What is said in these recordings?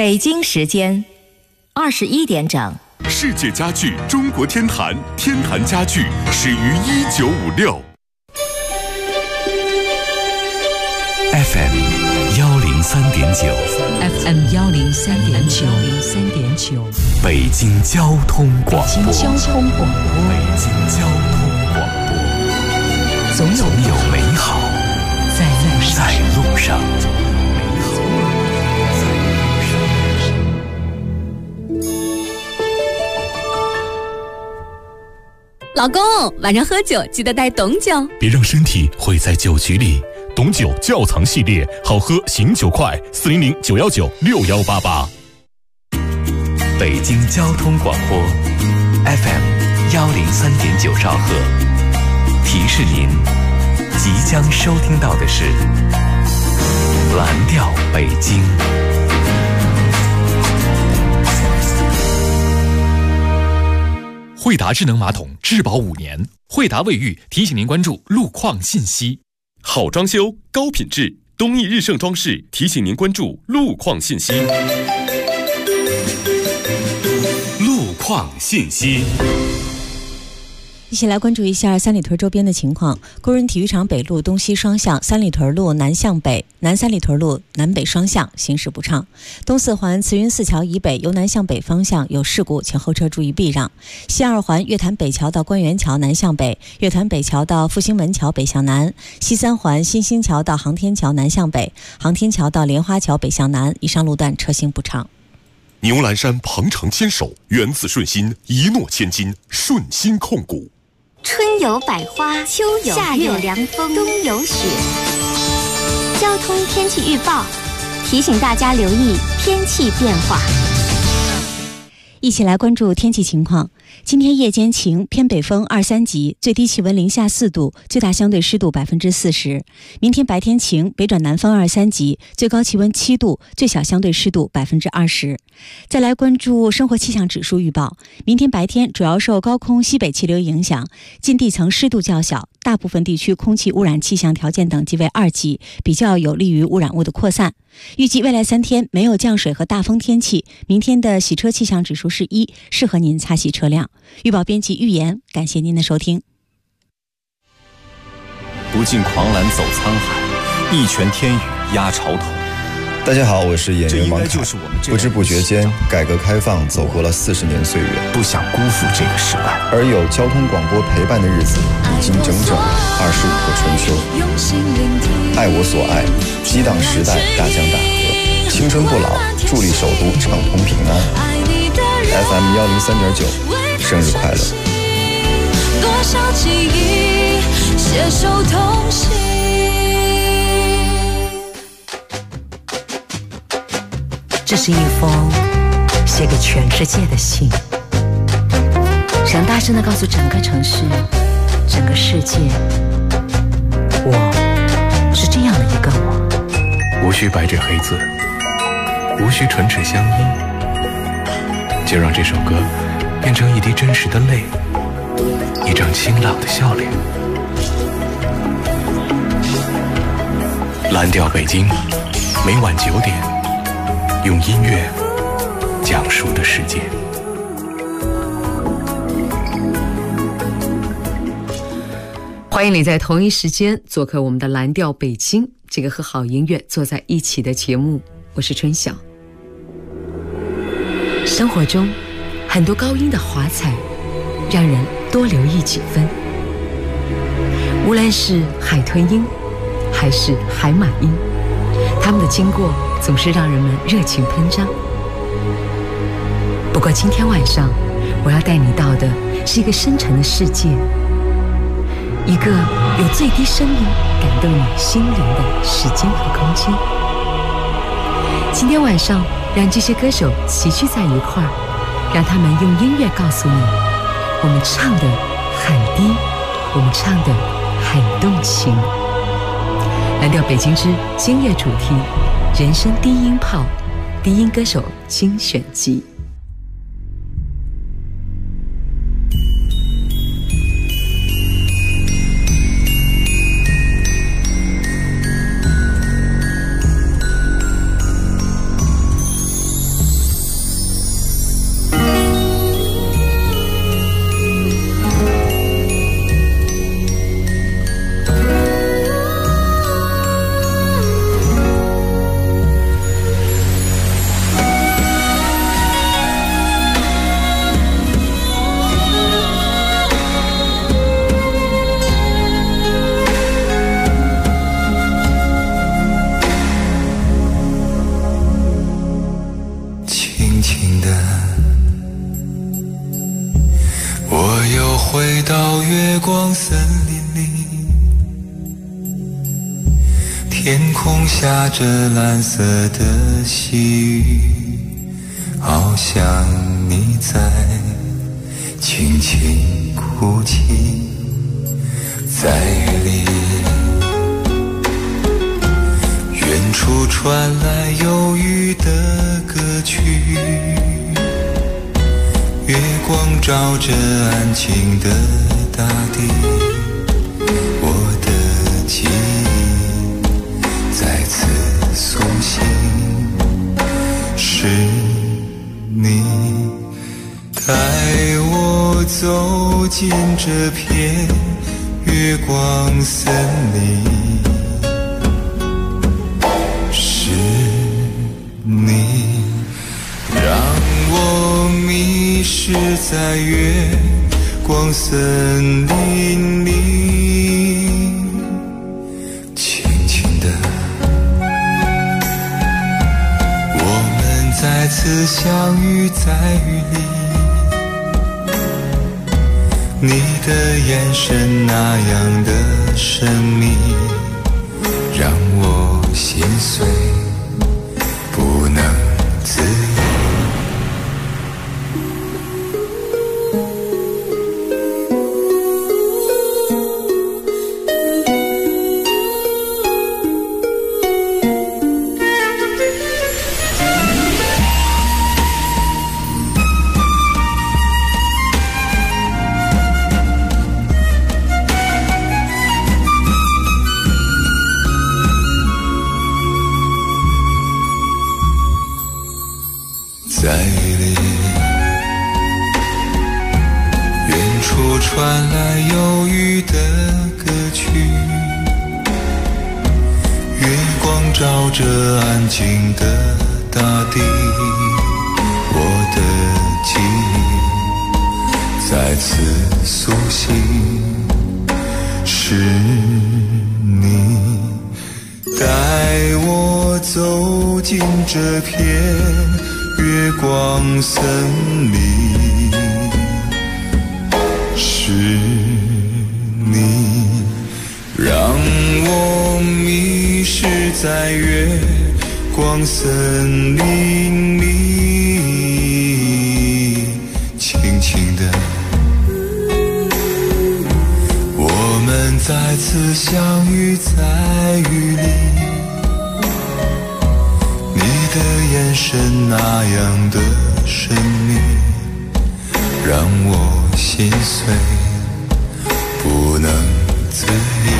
北京时间21点整。 世界家具中国天坛，天坛家具始于1956。 FM 103.9 FM 103.9 北京交通广播。 北京交通广播。总有美好在路上。 老公，晚上喝酒记得带董酒， 别让身体毁在酒局里。董酒窖藏系列，好喝醒酒快，400-919-6188。 北京交通广播 FM 103.9兆赫，提示您即将收听到的是蓝调北京。 惠达智能马桶质保5年，惠达卫浴提醒您关注路况信息。 好装修高品质，东益日盛装饰提醒您关注路况信息。路况信息。 一起来关注一下三里屯周边的情况。工人体育场北路东西双向，三里屯路南向北、南三里屯路南北双向行驶不畅。东四环慈云寺桥以北由南向北方向有事故，请后车注意避让。西二环月坛北桥到官园桥南向北，月坛北桥到复兴门桥北向南。西三环新兴桥到航天桥南向北，航天桥到莲花桥北向南，以上路段车行不畅。 牛栏山鹏程牵手，源自顺心，一诺千金，顺心控股。 春有百花，秋有夏有凉风，冬有雪。交通天气预报提醒大家留意天气变化。 一起来关注天气情况。今天夜间晴，偏北风2、3级，最低气温零下4度，最大相对湿度40%。明天白天晴，北转南风2、3级，最高气温7度，最小相对湿度20%。再来关注生活气象指数预报。明天白天主要受高空西北气流影响，近地层湿度较小，大部分地区空气污染气象条件等级为2级，比较有利于污染物的扩散。预计未来3天没有降水和大风天气，明天的洗车气象指数是1，适合您擦洗车辆。预报编辑预言，感谢您的收听。 不尽狂澜走沧海，一拳天宇压潮头。 大家好，我是演员王凯。不知不觉间，改革开放走过了40年岁月， 不想辜负这个时代。 而有交通广播陪伴的日子，已经整整25个春秋。爱我所爱，激荡时代大江大河，青春不老，助力首都畅通平安。FM 103.9，生日快乐！ 多少记忆携手同行。 这是一封写给全世界的信，想大声地告诉整个城市、整个世界，我是这样的一个我。 无需白纸黑字，无需唇齿相依，就让这首歌变成一滴真实的泪，一张清朗的笑脸。蓝调北京，每晚9点，用音乐讲述的世界。 欢迎你在同一时间做客我们的蓝调北京，这个和好音乐坐在一起的节目。我是春晓。生活中很多高音的华彩，让人多留意几分。无论是海豚音还是海马音，它们的经过总是让人们热情喷张。不过今天晚上我要带你到的是一个深沉的世界，一个有最低声音感动你心灵的时间和空间。今天晚上让这些歌手齐聚在一块儿，让他们用音乐告诉你，我们唱的很低，我们唱的很动情。蓝调北京之今夜主题，人声低音炮，低音歌手精选集。 空下着蓝色的细雨，好像你在轻轻哭泣，在雨里远处传来忧郁的歌曲，月光照着安静的大地，我的记忆再次苏醒，是你带我走进这片月光森林，是你让我迷失在月光森林里，轻轻地我们再次相遇在雨里，你的眼神那样的神秘，让我心碎不能自已。在雨里，远处传来忧郁的歌曲，月光照着安静的大地，我的记忆再次苏醒，是你带我走进这片月光森林，是你让我迷失在月光森林里，轻轻地我们再次相遇在雨里，你的眼神那样的神秘，让我心碎不能自已。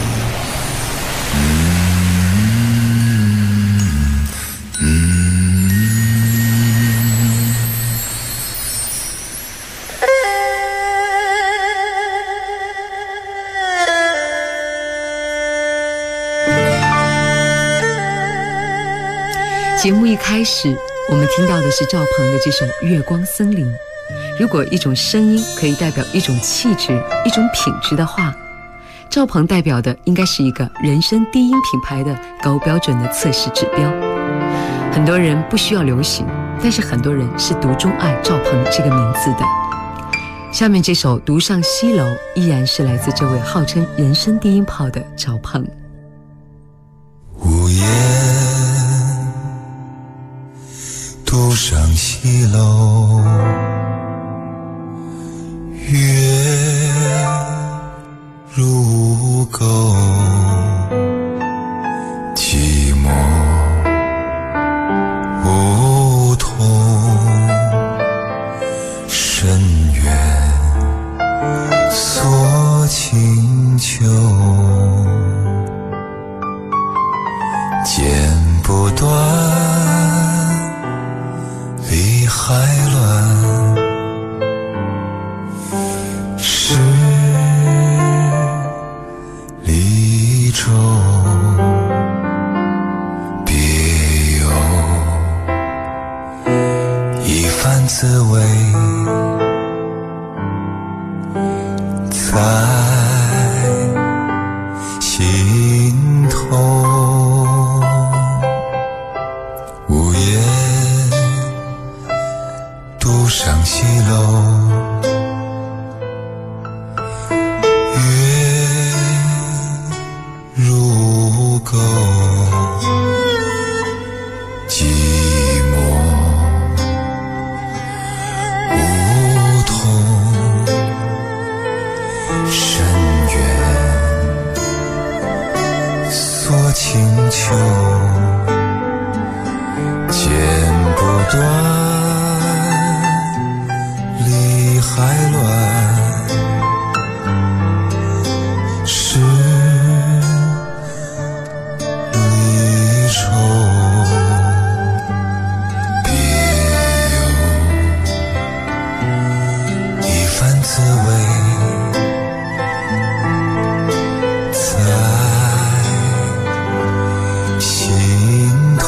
节目一开始，我们听到的是赵鹏的这首《月光森林》。如果一种声音可以代表一种气质、一种品质的话，赵鹏代表的应该是一个人声低音品牌的高标准的测试指标。很多人不需要流行，但是很多人是独钟爱赵鹏这个名字的。下面这首《独上西楼》依然是来自这位号称人声低音炮的赵鹏。 午夜独上西楼，月如钩，寂寞梧桐深渊锁清秋，剪不断理还乱，是离愁别有一番滋味在心头， 剪不断，理还乱，是离愁，别有一番滋味在心头。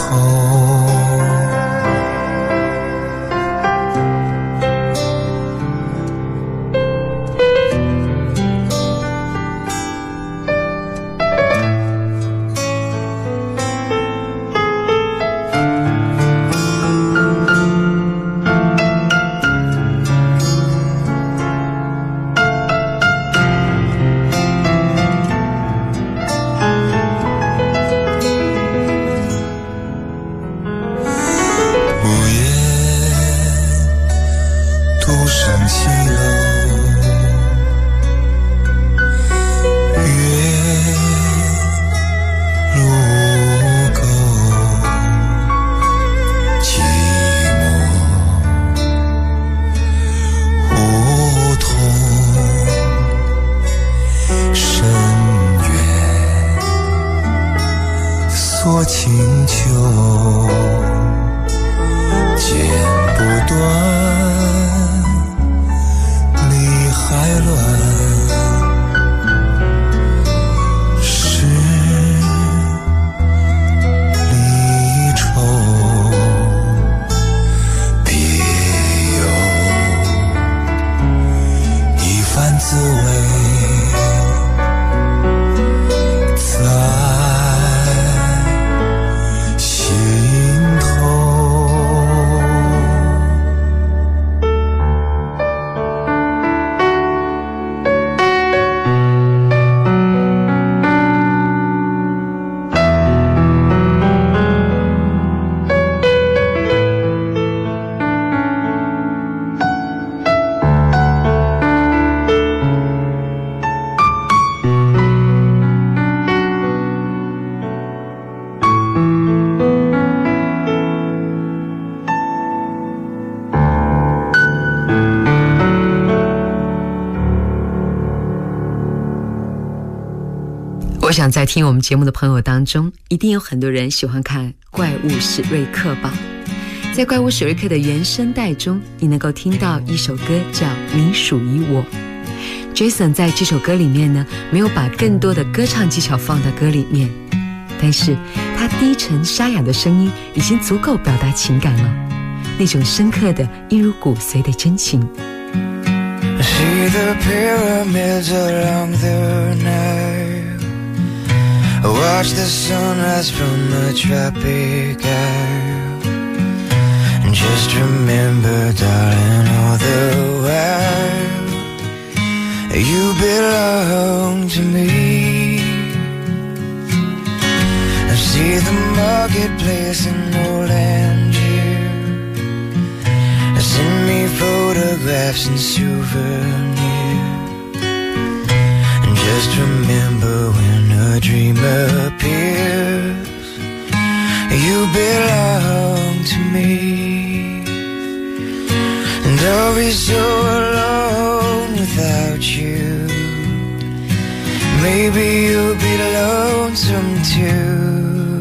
索请求，剪不断，理还乱，是离愁，别有一番滋味在我想在听我们节目的朋友当中，一定有很多人喜欢看《怪物史瑞克》吧。在《怪物史瑞克》的原声带中，你能够听到一首歌叫《你属于我》。Jason 在这首歌里面呢，没有把更多的歌唱技巧放到歌里面，但是他低沉沙哑的声音已经足够表达情感了，那种深刻的一如骨髓的真情。 See the pyramids along the Nile, watch the sunrise from a tropic isle, and just remember, darling, all the while you belong to me. I see the marketplace in old Angier, send me photographs and souvenirs, and just remember when a dream appears, you belong to me. And I'll be so alone without you, maybe you'll be lonesome too.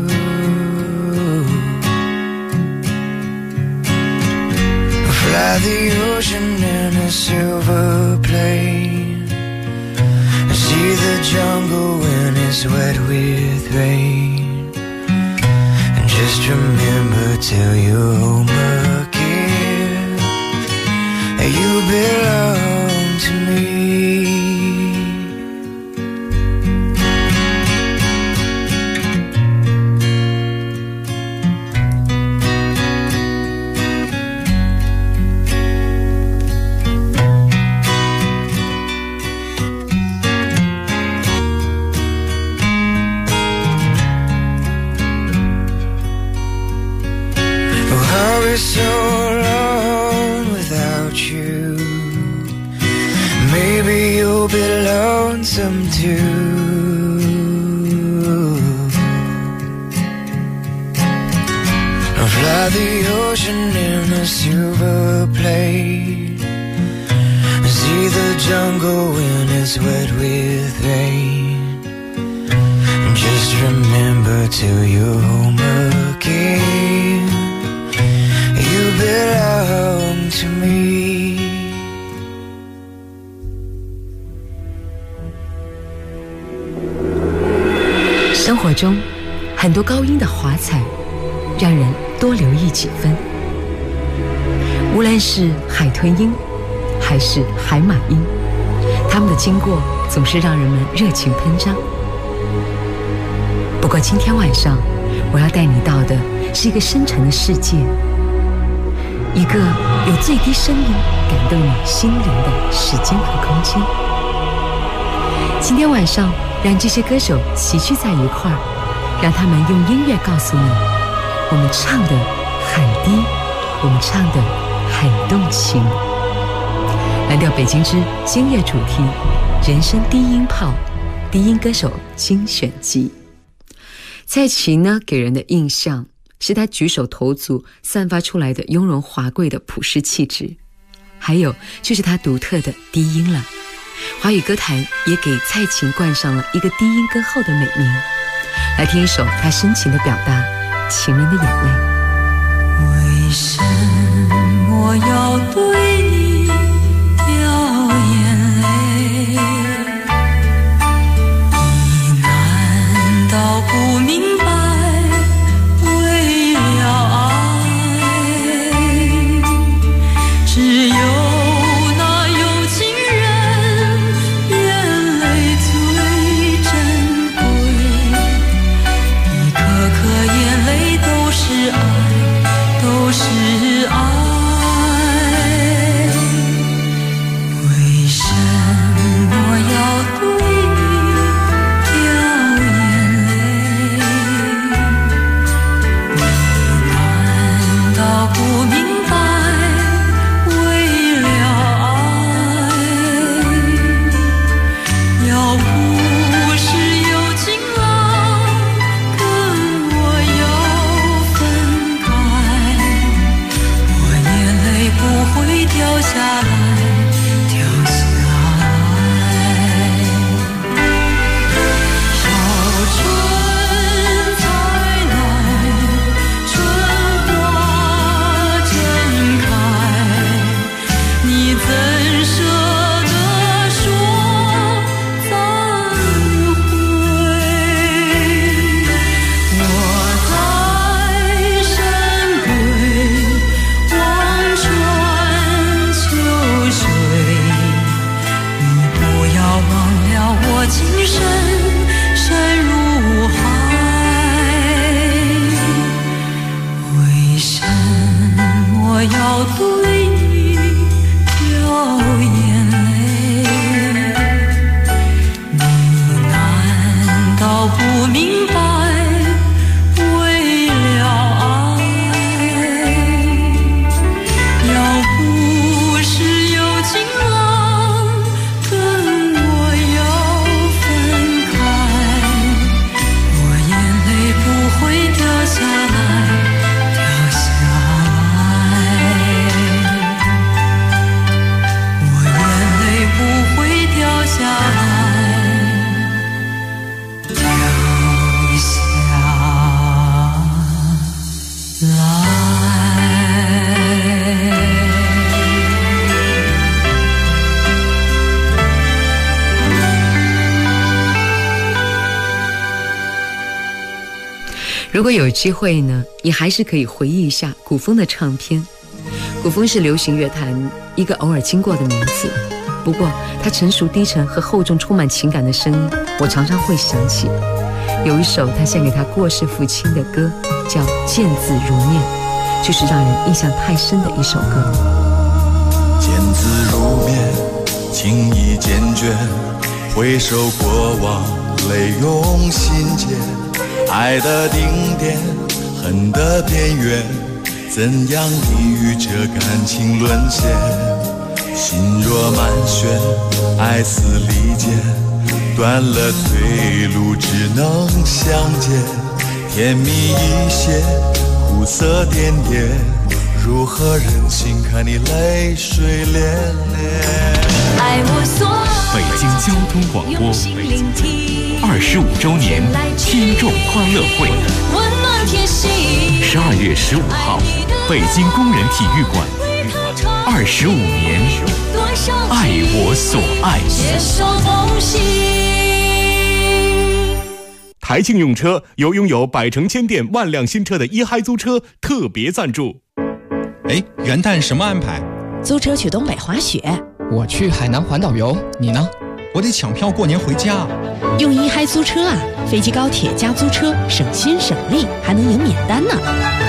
Fly the ocean in a silver plane, see the jungle when it's wet with rain, and just remember till you're home again, you belong to me. So alone without you, maybe you'll be lonesome too. by the ocean in a silver plate. See the jungle when it's wet with rain. Just remember till you're home again, you belong to me. 生活中很多高音的华彩，让人多留意几分。无论是海豚音还是海马音，它们的经过总是让人们热情喷张。不过今天晚上我要带你到的是一个深沉的世界，一个有最低声音感动你心灵的时间和空间。今天晚上让这些歌手齐聚在一块儿，让他们用音乐告诉你，我们唱的很低，我们唱的很动情。蓝调北京之今夜主题，人生低音炮，低音歌手精选集。蔡琴呢，给人的印象是她举手投足散发出来的雍容华贵的朴实气质，还有就是她独特的低音了。华语歌坛也给蔡琴冠上了一个低音歌后的美名。来听一首她深情的表达，《情人的眼泪》。 为什么要对你掉眼泪？你难道不明白？为了爱，只有如果有机会呢，你还是可以回忆一下古风的唱片。古风是流行乐坛一个偶尔经过的名字，不过它成熟低沉和厚重充满情感的声音，我常常会想起。有一首他献给他过世父亲的歌，叫《见字如面》，就是让人印象太深的一首歌。 见字如面，情意坚决，回首过往，泪涌心间。爱的顶点，恨的边缘，怎样抵御这感情沦陷？心若满血，爱似利剑，断了退路，只能相见。甜蜜一些， 暮色点点，如何忍心看你泪水涟涟？ 爱我所爱， 北京交通广播25周年听众欢乐会， 温暖贴心。 12月15号，北京工人体育馆，25年，爱我所爱， 携手同行。 台庆用车由拥有百城千店万辆新车的一嗨租车特别赞助。 哎，元旦什么安排？ 租车去东北滑雪。 我去海南环岛游，你呢？ 我得抢票过年回家。 用一嗨租车啊，飞机高铁加租车，省心省力，还能赢免单呢。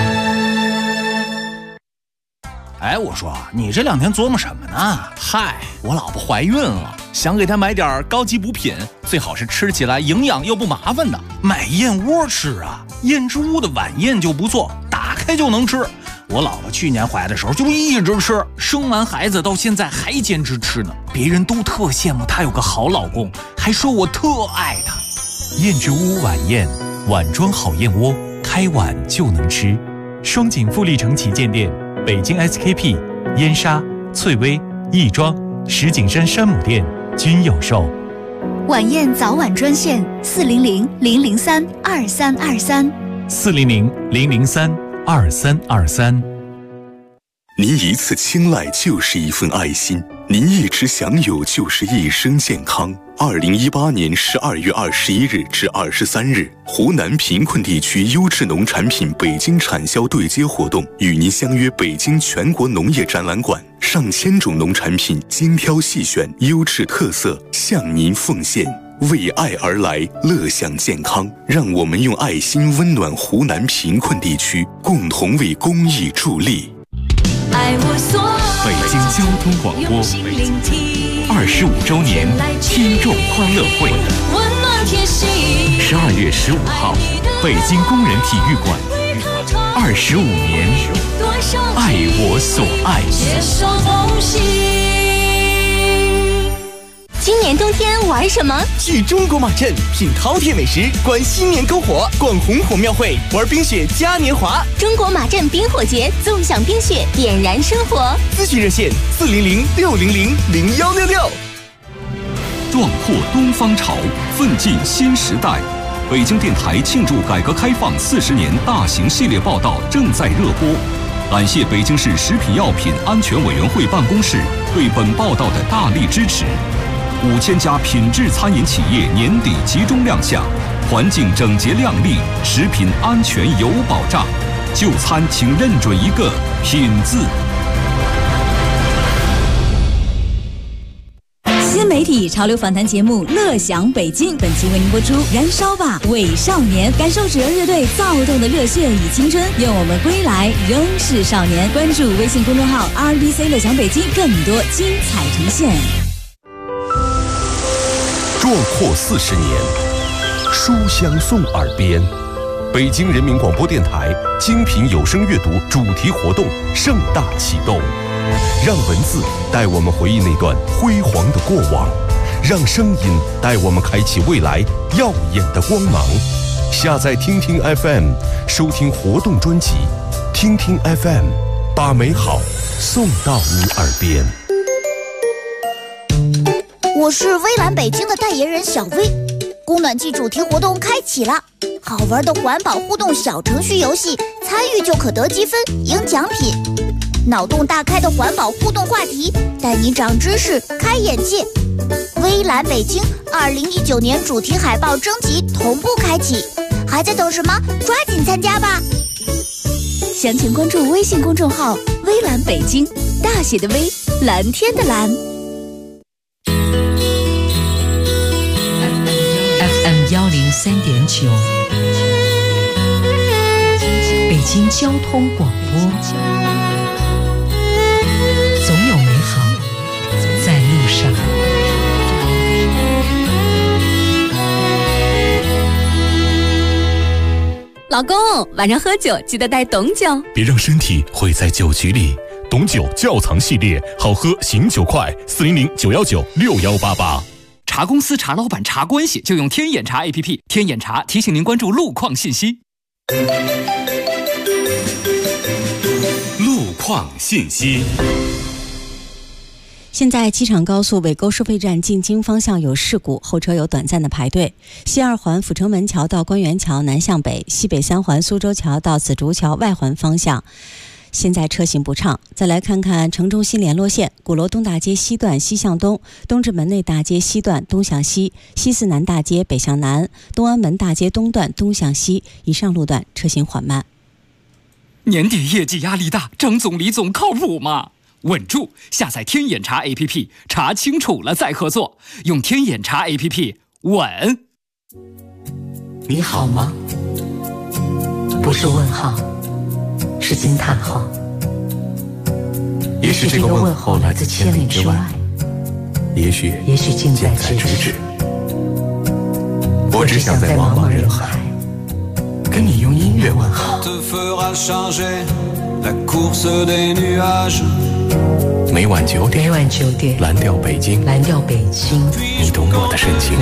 哎，我说你这2天琢磨什么呢？ 嗨，我老婆怀孕了，想给她买点高级补品，最好是吃起来营养又不麻烦的。 买燕窝吃啊，燕之屋的晚宴就不错，打开就能吃。我老婆去年怀的时候就一直吃，生完孩子到现在还坚持吃呢。别人都特羡慕她有个好老公，还说我特爱她。 燕之屋晚宴，碗装好燕窝，开碗就能吃。双井富力城旗舰店、北京 SKP、燕莎、翠微、亦庄、石景山山姆店均有售。 晚宴早晚专线 400-003-2323，400-003-2323。 您一次青睐就是一份爱心，您一直享有就是一生健康。2018年12月21日至23日，湖南贫困地区优质农产品北京产销对接活动与您相约北京全国农业展览馆，上千种农产品精挑细选，优质特色向您奉献。为爱而来，乐享健康，让我们用爱心温暖湖南贫困地区，共同为公益助力。 爱我所爱， 北京交通广播25周年听众欢乐会， 温暖贴心。 12月15号，北京工人体育馆，25年，爱我所爱， 携手同行。 今年冬天玩什么？ 去中国马镇品饕餮美食，观新年篝火，逛红火庙会，玩冰雪嘉年华。 中国马镇冰火节，纵享冰雪，点燃生活。 咨询热线400-600-0166。 壮阔东方潮，奋进新时代。北京电台庆祝改革开放40年大型系列报道正在热播。感谢北京市食品药品安全委员会办公室对本报道的大力支持。5000家品质餐饮企业年底集中亮相，环境整洁亮丽，食品安全有保障。就餐请认准一个“品”字。 新媒体潮流访谈节目《乐享北京》，本期为您播出《燃烧吧伪少年》，感受纸人乐队躁动的热血与青春，愿我们归来仍是少年。关注微信公众号 RBC 乐享北京，更多精彩呈现。 壮阔40年，书香送耳边。北京人民广播电台精品有声阅读主题活动盛大启动，让文字带我们回忆那段辉煌的过往，让声音带我们开启未来耀眼的光芒。下载听听 FM， 收听活动专辑，听听 FM， 把美好送到你耳边。 我是微蓝北京的代言人小薇，供暖季主题活动开启了，好玩的环保互动小程序游戏，参与就可得积分赢奖品。脑洞大开的环保互动话题，带你长知识开眼界。微蓝北京2019年主题海报征集同步开启，还在等什么？抓紧参加吧！详情关注微信公众号微蓝北京，大写的微，蓝天的蓝。 103.9，北京交通广播，总有美好在路上。 老公，晚上喝酒记得带董酒， 别让身体毁在酒局里。董酒窖藏系列，好喝醒酒快，400-919-6188。 查公司、查老板、查关系，就用天眼查 APP。天眼查提醒您关注路况信息。 况信息。 现在机场高速尾沟收费站进京方向有事故，后车有短暂的排队。西二环阜成门桥到官园桥南向北，西北三环苏州桥到紫竹桥外环方向现在车行不畅。再来看看城中心联络线，鼓楼东大街西段西向东，东直门内大街西段东向西，西四南大街北向南，东安门大街东段东向西，以上路段车行缓慢。 年底业绩压力大，张总李总靠谱吗？稳住！下载天眼查 APP， 查清楚了再合作，用天眼查 APP 稳。 你好吗？不是问号，是惊叹号。 也许这个问候来自千里之外，也许近在咫尺。我只想在茫茫人海跟你用音乐问好。每晚9点，蓝调北京，你懂我的深情，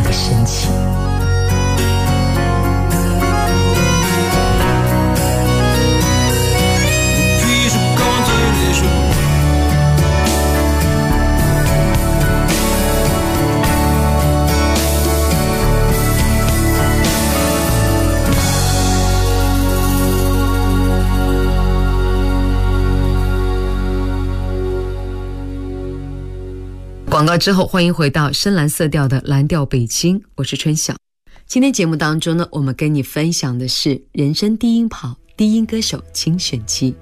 广告之后，欢迎回到深蓝色调的蓝调北京，我是春晓。今天节目当中呢，我们跟你分享的是人生低音炮低音歌手精选集。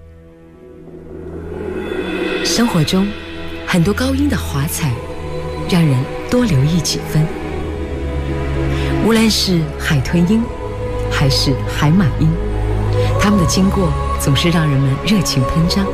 生活中很多高音的华彩，让人多留意几分。无论是海豚音还是海马音，它们的经过总是让人们热情喷张。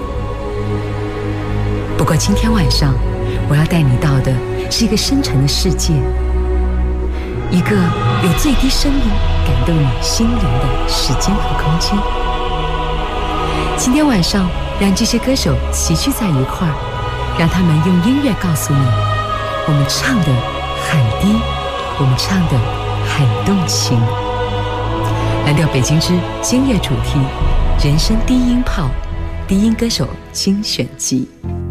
不过今天晚上我要带你到的是一个深沉的世界，一个有最低声音感动你心灵的时间和空间。今天晚上让这些歌手齐聚在一块儿，让他们用音乐告诉你，我们唱的很低，我们唱的很动情。蓝调北京之今夜主题，人生低音炮低音歌手精选集。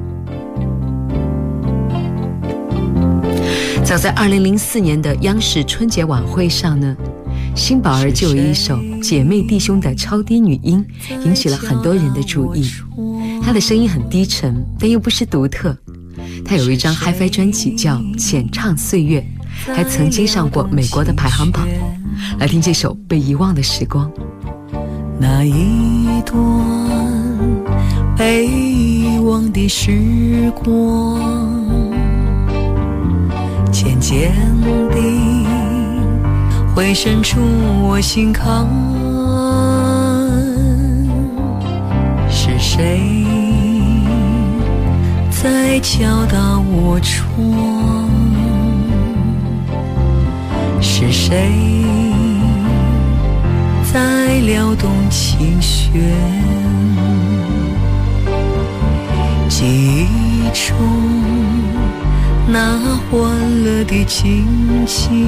早在2004年的央视春节晚会上呢，辛宝儿就有一首姐妹弟兄的超低女音引起了很多人的注意。她的声音很低沉，但又不失独特。她有一张 Hi-Fi 专辑叫《浅唱岁月》，还曾经上过美国的排行榜。来听这首被遗忘的时光。 那一段被遗忘的时光，渐渐地会渗出我心坎。是谁在敲打我窗？是谁在撩动琴弦？记忆中那欢乐的情景，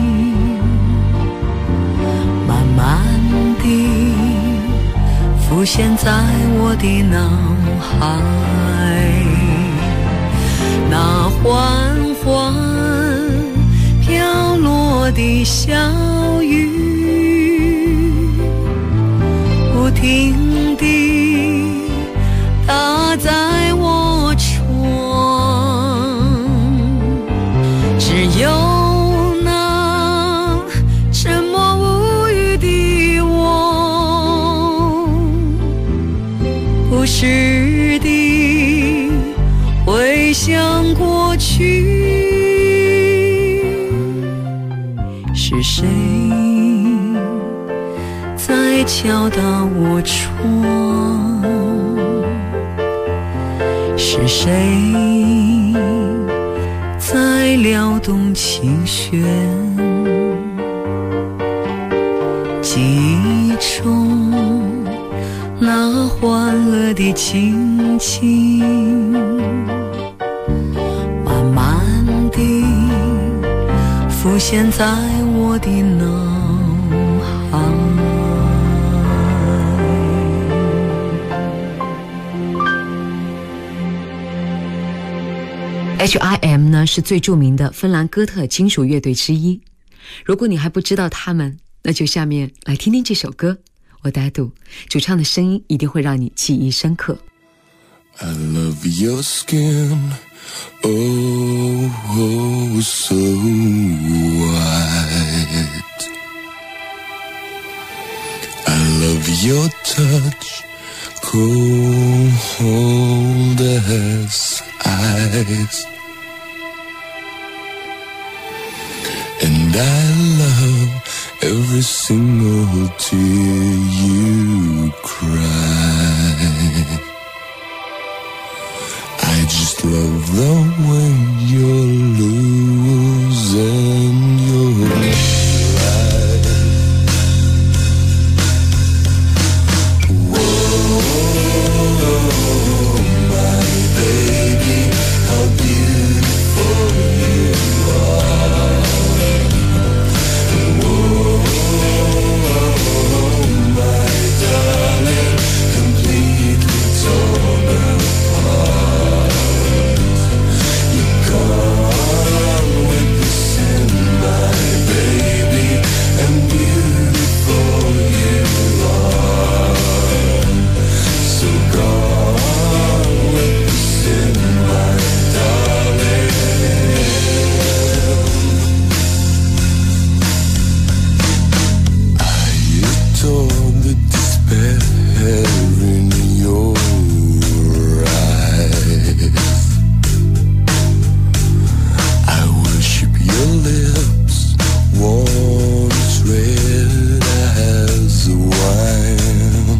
慢慢地浮现在我的脑海。那缓缓飘落的小雨，不停地打在我窗，只有那沉默无语的我，不时地回想过去。是谁在敲打我窗？是谁在撩动琴弦？记忆中那欢乐的情景，慢慢地浮现在我的脑海。 H.I.M 呢是最著名的芬兰哥特金属乐队之一。如果你还不知道他们，那就下面来听听这首歌。我打赌主唱的声音一定会让你记忆深刻。 I love your skin, oh, oh so white. I love your touch, cold as ice. And I love every single tear you cry. I just love the way you're losing your life. Whoa, my baby, how beautiful you are. Whoa, my darling, completely torn apart. Gone with the sin, my baby, and beautiful you are. So gone with the sin, my darling. I adore the despair in your eyes. I worship your lips, warm as red as wine.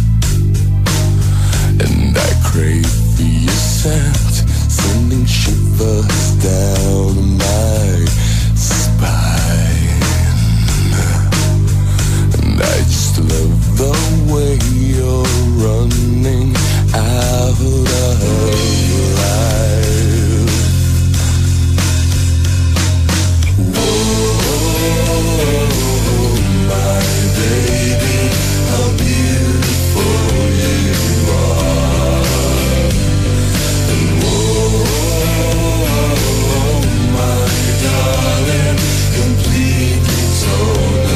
And I crave for your scent, sending shivers down my spine. And I just love the way you're running out of life. My baby, how beautiful you are. And whoa, my darling, completely torn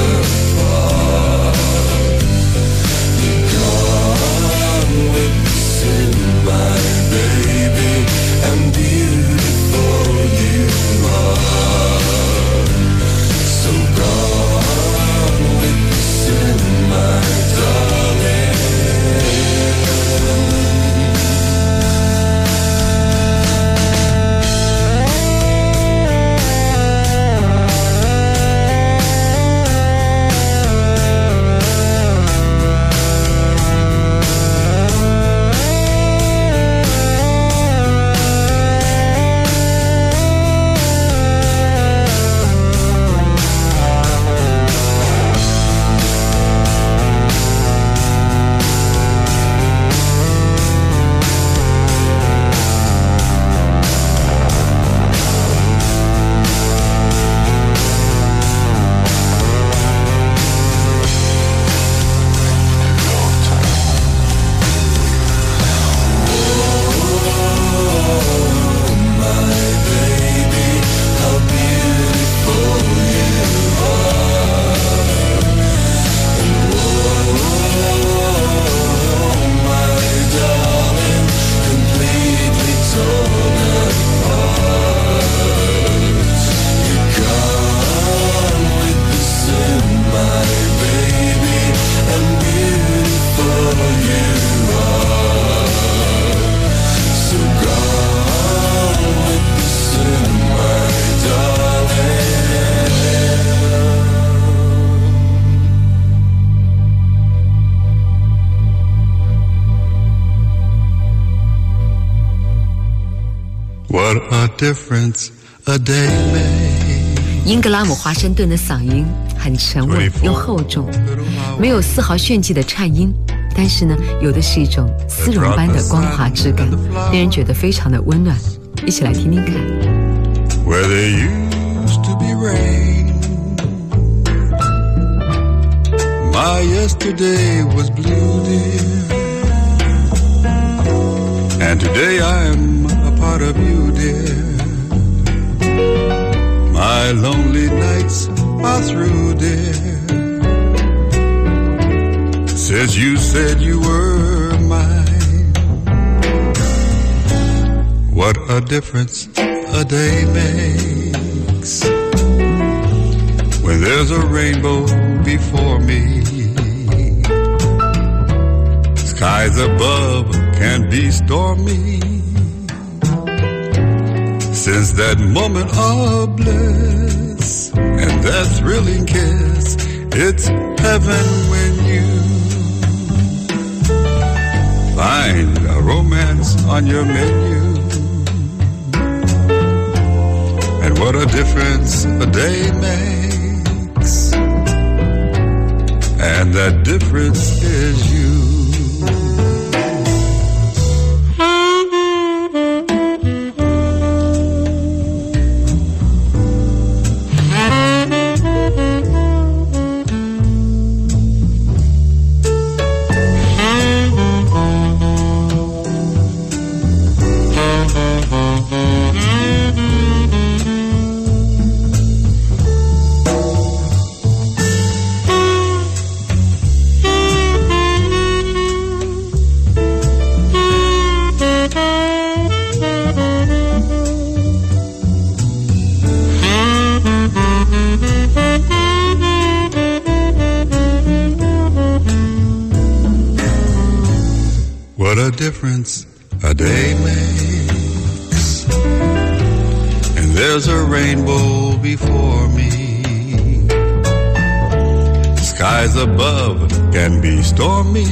apart. You're gone with the sin, my baby, and beautiful you are. So gone with the sin, my darling. What a difference a day made. 英格拉姆·华盛顿的嗓音很沉稳又厚重，没有丝毫炫技的颤音，但是呢，有的是一种丝绒般的光滑质感，令人觉得非常的温暖。一起来听听看。 Where there used to be rain, my yesterday was blue, dear, and today I'm a part of you, dear. are through, dear. Since you said you were mine, what a difference a day makes when there's a rainbow before me. Skies above can be stormy. Since that moment of bliss and that thrilling kiss, it's heaven when you find a romance on your menu. And what a difference a day makes, and that difference is you. What a difference a day makes, and there's a rainbow before me. Skies above can be stormy.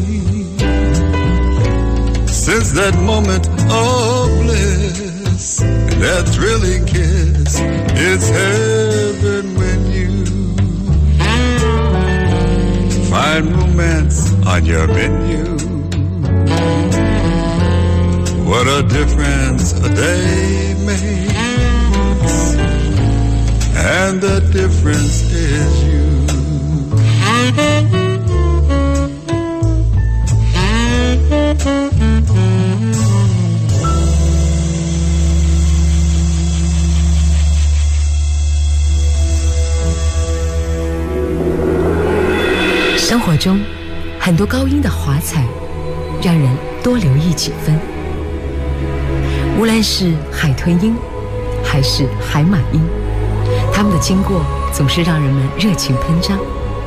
Since that moment of bliss, that thrilling kiss, it's heaven when you find romance on your menu. What a difference a day makes, and the difference is you. 生活中很多高音的华彩，让人多留意几分。无论是海豚音还是海马音，它们的经过总是让人们热情喷张。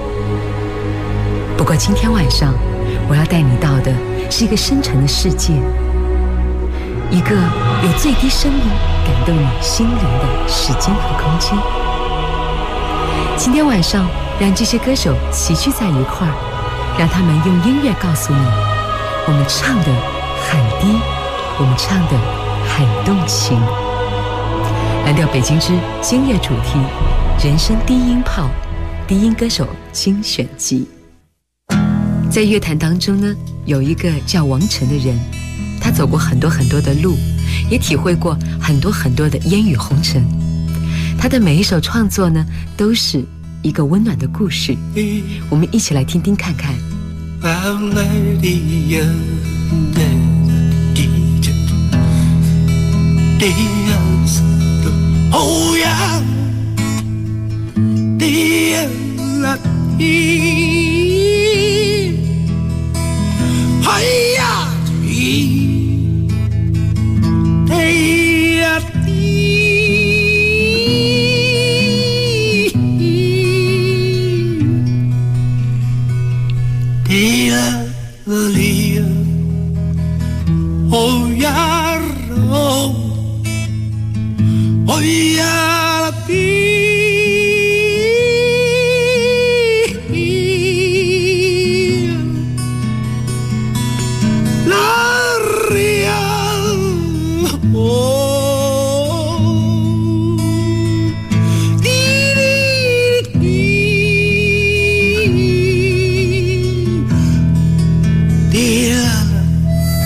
不过今天晚上我要带你到的是一个深沉的世界，一个有最低声音感动你心灵的时间和空间。今天晚上让这些歌手齐聚在一块儿，让他们用音乐告诉你，我们唱的很低，我们唱的很动情。蓝调北京之今夜主题：人生低音炮，低音歌手精选集。在乐坛当中呢，有一个叫王晨的人，他走过很多很多的路，也体会过很多很多的烟雨红尘。他的每一首创作呢，都是一个温暖的故事。我们一起来听听看看。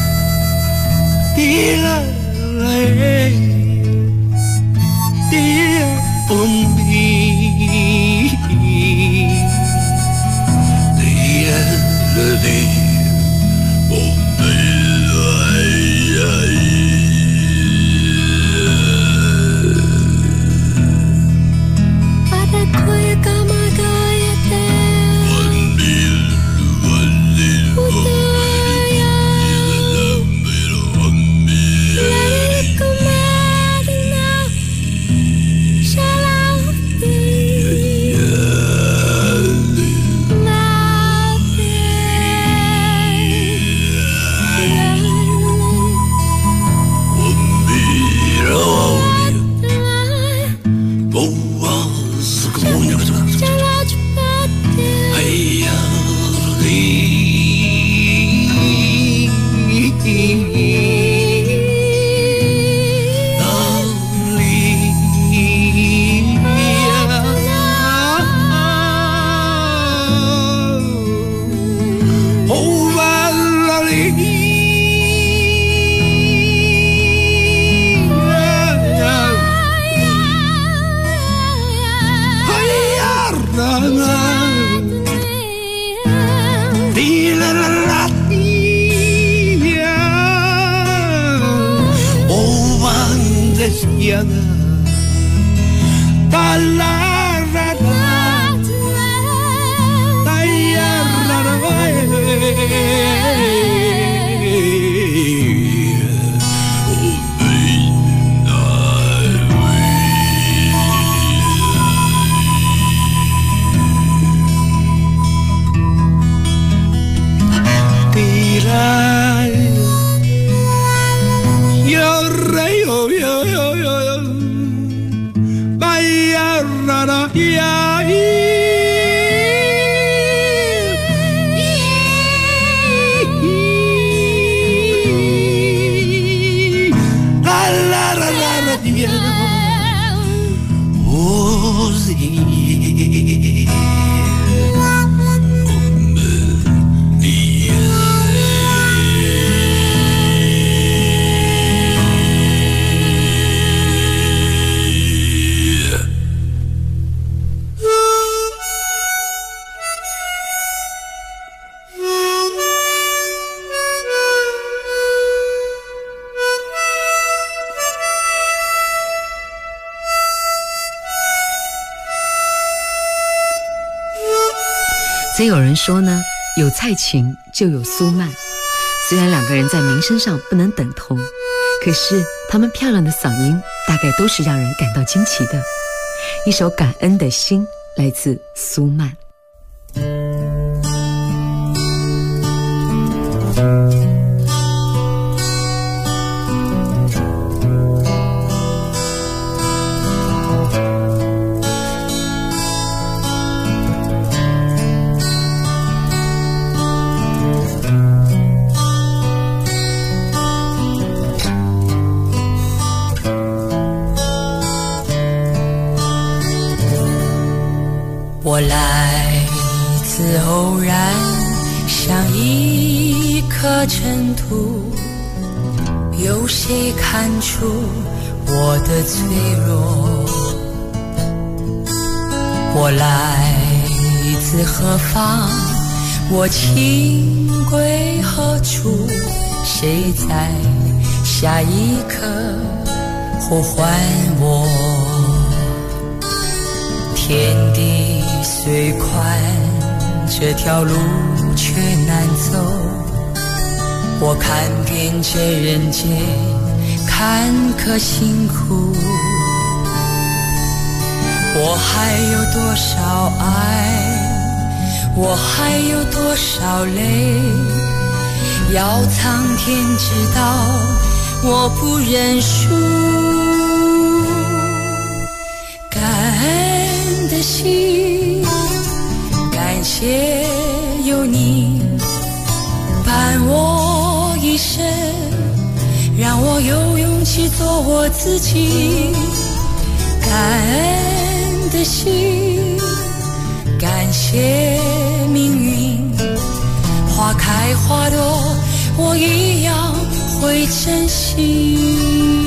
Dear mañana. Ta la ra ra, ta ya ra ra. 曾有人说呢，有蔡琴就有苏曼。虽然两个人在名声上不能等同，可是她们漂亮的嗓音大概都是让人感到惊奇的。一首《感恩的心》来自苏曼。 我来自偶然，像一颗尘土，有谁看出我的脆弱？我来自何方？我情归何处？谁在下一刻呼唤我？天地虽宽，这条路却难走。我看遍这人间坎坷辛苦，我还有多少爱，我还有多少泪，要苍天知道我不认输。感恩的心，感谢有你伴我一生，让我有勇气做我自己。感恩的心，感谢命运，花开花落我一样会珍惜。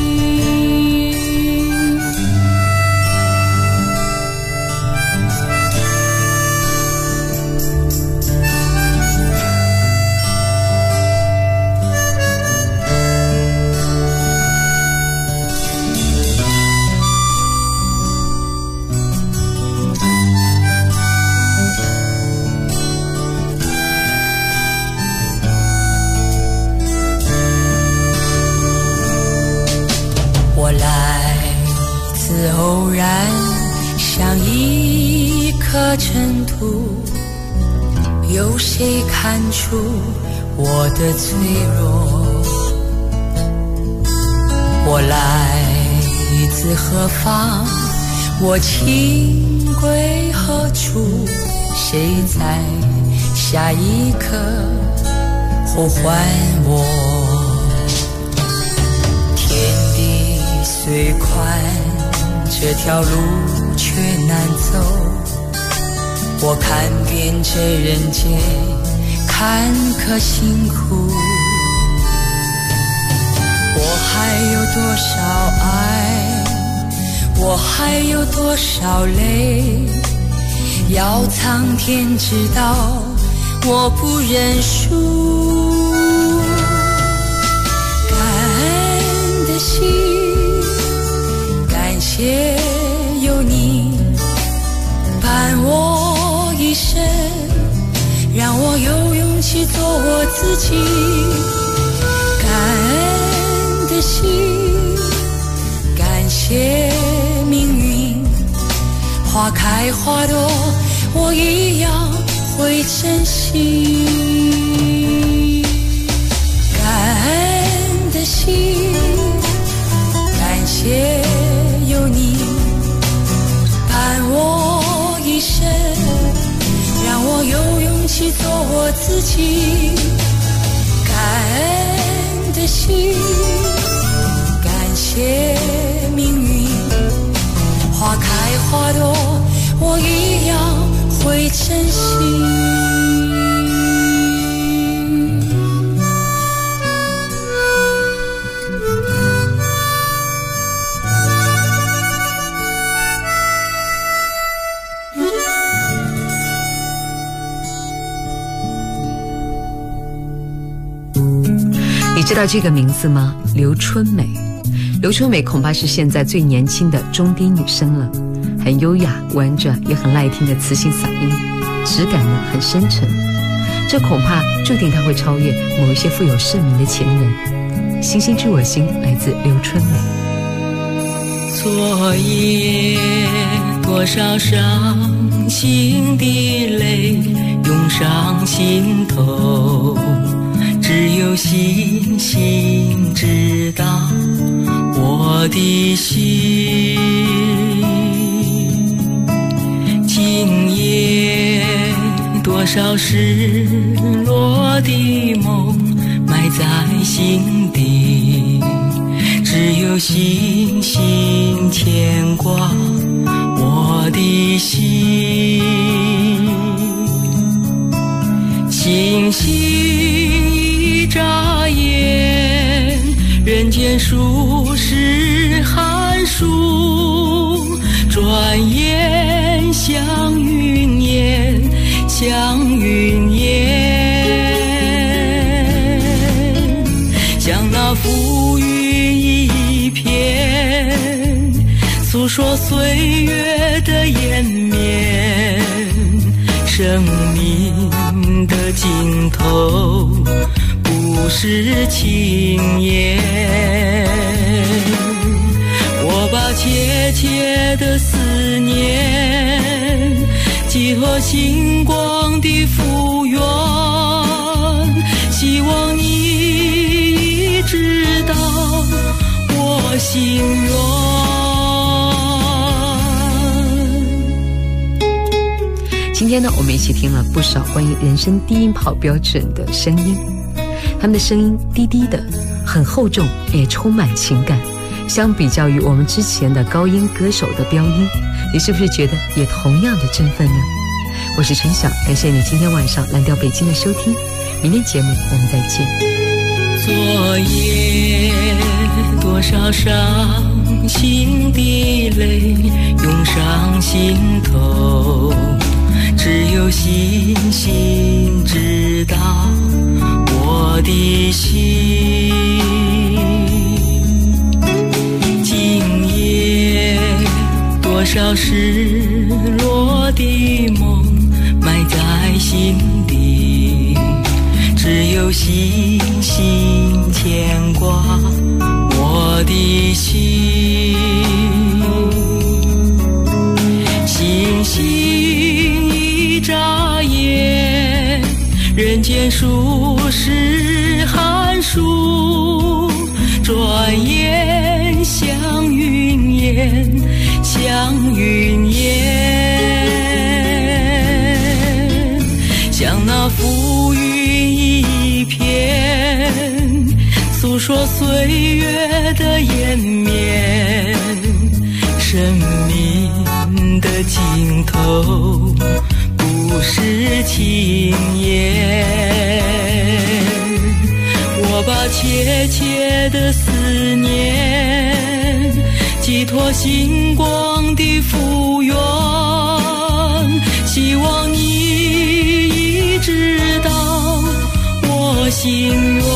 偶然像一颗尘土，有谁看出我的脆弱？我来自何方？我情归何处？谁在下一刻呼唤我？天地虽宽，这条路却难走，我看遍这人间坎坷辛苦，我还有多少爱，我还有多少泪，要苍天知道我不认输。感恩的心， 起做我自己，感恩的心，感谢命运，花开花落我一样会珍惜，感恩的心，感谢有你伴我一生，让我有勇气做我自己，感恩的心，感谢命运，花开花落我一样会珍惜。 你知道这个名字吗？刘春美。刘春美恐怕是现在最年轻的中低女生了，很优雅婉转也很耐听的磁性嗓音，质感呢很深沉，这恐怕注定她会超越某一些富有盛名的前人。星星知我心来自刘春美。 昨夜多少伤心的泪涌上心头，只有星星知道我的心。今夜多少失落的梦埋在心底，只有星星牵挂我的心。星星一眨眼，人间数十寒暑，转眼像云烟，像云烟，像那浮云一片，诉说岁月的延绵。生命的尽头不是轻言，我把切切的思念寄托星光的复原，希望你知道我心愿。 今天呢，我们一起听了不少关于人声低音炮标准的声音，他们的声音低低的，很厚重，也充满情感。相比较于我们之前的高音歌手的飙音，你是不是觉得也同样的振奋呢？我是陈晓，感谢你今天晚上蓝调北京的收听，明天节目我们再见。 昨夜多少伤心的泪涌上心头，只有星星知道我的心。今夜多少失落的梦埋在心底，只有星星牵挂我的心。星星一眨眼，人间数十寒暑，转眼像云烟，像云烟，像那浮云一片，诉说岁月的延绵。生命的尽头不是轻言，我把切切的思念寄托星光的复原，希望你知道我心愿，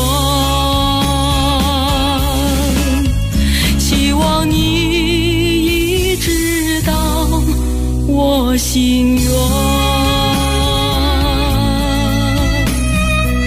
希望你知道我心愿。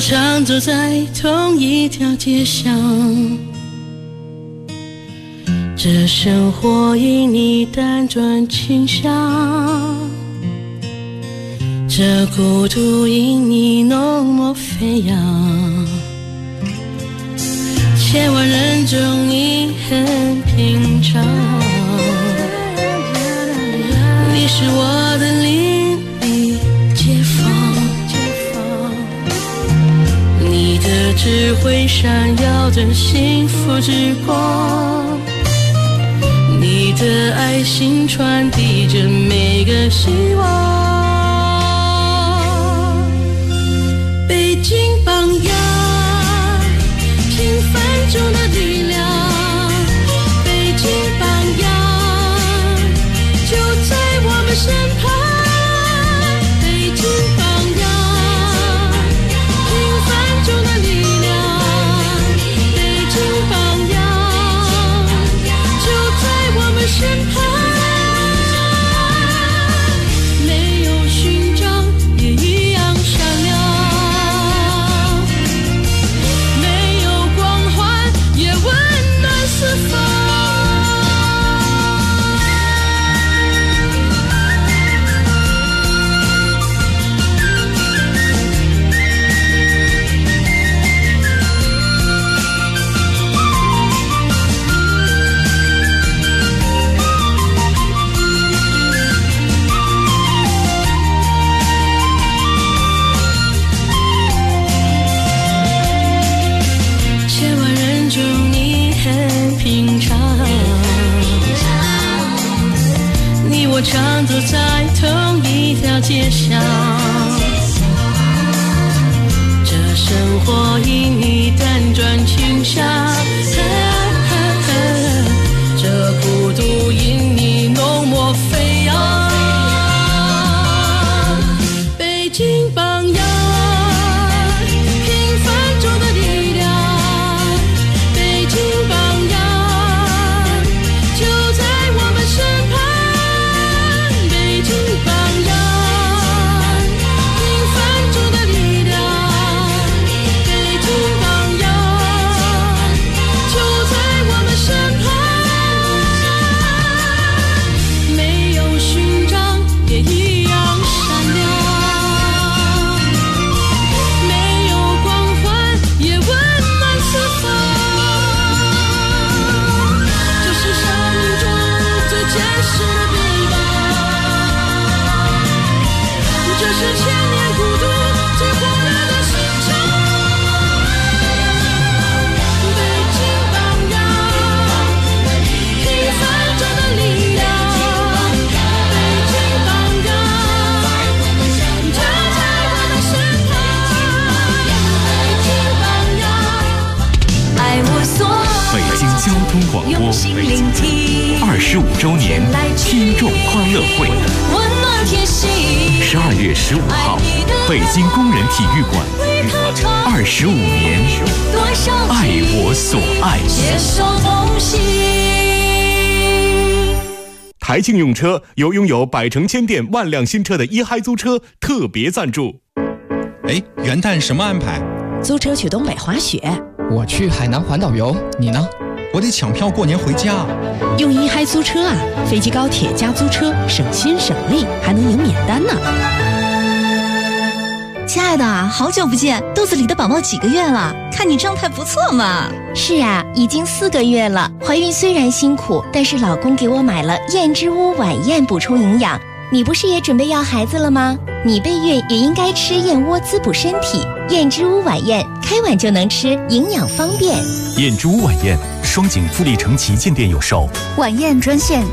常走在同一条街上，这生活因你辗转倾向，这孤独因你浓墨飞扬。千万人中你很平常，你是我的邻里街坊，你的智慧闪耀着幸福之光，你的爱心传递着每个希望。北京榜样，平凡中的力量，北京榜样就在我们身旁。北京榜样，平凡中的力量，北京榜样就在我们身旁。没有勋章也一样闪亮，没有光环也温暖四方。千万人中你很平常，你我常走在同一条街上，这生活因你辗转倾向，这孤独因你浓墨飞扬。北京榜样，平凡中的力量，北京榜样就在我们身旁。北京榜样，平凡中的力量，北京榜样就在我们身旁。没有勋章也一样闪亮，没有光环也温暖四方。这是生命中最真实的臂膀，这是千年孤独最火热的心肠。北京榜样，平凡中的力量，北京榜样就在我们身旁。北京榜样， 爱我所北京交通广播用心聆听 25周年听众欢乐会， 温暖贴心 12月15号，北京工人体育馆，25年，爱我所爱。 携手同行。 台庆用车由拥有百城千店万辆新车的一嗨租车特别赞助。 哎，元旦什么安排？ 租车去东北滑雪。 我去海南环岛游，你呢？ 我得抢票过年回家。 用一嗨租车啊，飞机高铁加租车，省心省力，还能赢免单呢。 亲爱的，好久不见，肚子里的宝宝几个月了？看你状态不错嘛。 是啊，已经4个月了。怀孕虽然辛苦，但是老公给我买了燕之屋晚宴补充营养。你不是也准备要孩子了吗？你备孕也应该吃燕窝滋补身体。燕之屋晚宴，开碗就能吃，营养方便。 燕之屋晚宴，双井富力城旗舰店有售。 晚宴专线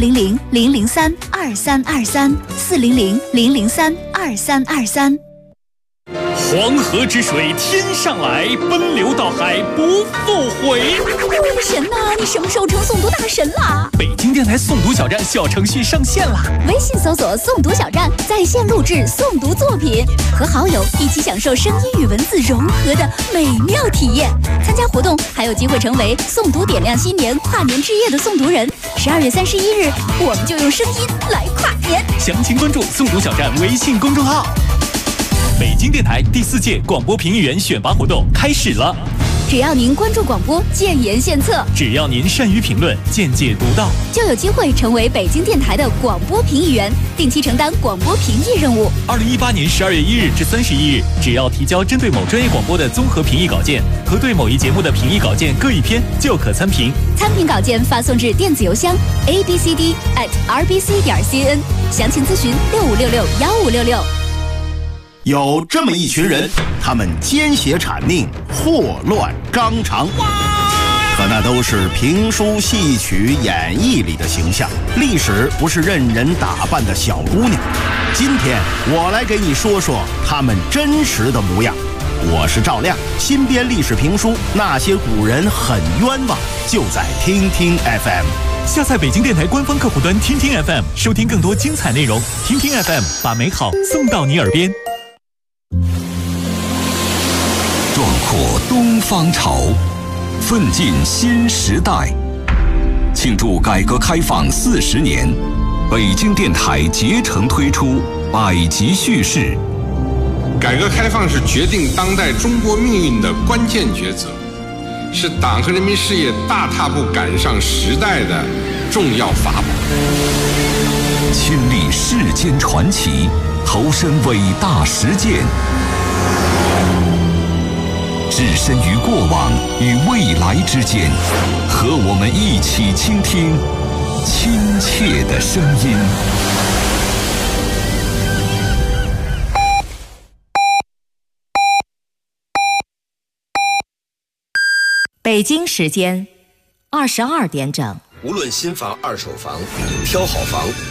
400-003-2323，400-003-2323。 黄河之水天上来，奔流到海不复回。 神呐，你什么时候成诵读大神啦？ 北京电台诵读小站小程序上线啦！ 微信搜索诵读小站，在线录制诵读作品，和好友一起享受声音与文字融合的美妙体验。参加活动还有机会成为诵读点亮新年跨年之夜的诵读人。12月31日，我们就用声音来跨年。 详情关注诵读小站微信公众号。北京京电台第4届广播评议员选拔活动开始了。 只要您关注广播，建言献策； 只要您善于评论，见解独到， 就有机会成为北京电台的广播评议员，定期承担广播评议任务。 2018年12月1日至31日，只要提交针对某专业广播的综合评议稿件和对某一节目的评议稿件各1篇，就可参评。 参评稿件发送至电子邮箱 abcd@rbc.cn， 详情咨询65661566。 有这么一群人，他们奸邪谄佞，祸乱纲常，可那都是评书、戏曲、演绎里的形象。历史不是任人打扮的小姑娘。今天我来给你说说他们真实的模样。我是赵亮，新编历史评书《那些古人很冤枉》，就在听听 FM。 下载北京电台官方客户端听听 FM， 收听更多精彩内容。听听 FM， 把美好送到你耳边。 壮阔东方潮，奋进新时代。庆祝改革开放40年，北京电台竭诚推出100集叙事。 改革开放是决定当代中国命运的关键抉择，是党和人民事业大踏步赶上时代的重要法宝。 亲历世间传奇，投身伟大实践，置身于过往与未来之间，和我们一起倾听亲切的声音。 北京时间22点整。 无论新房、二手房，挑好房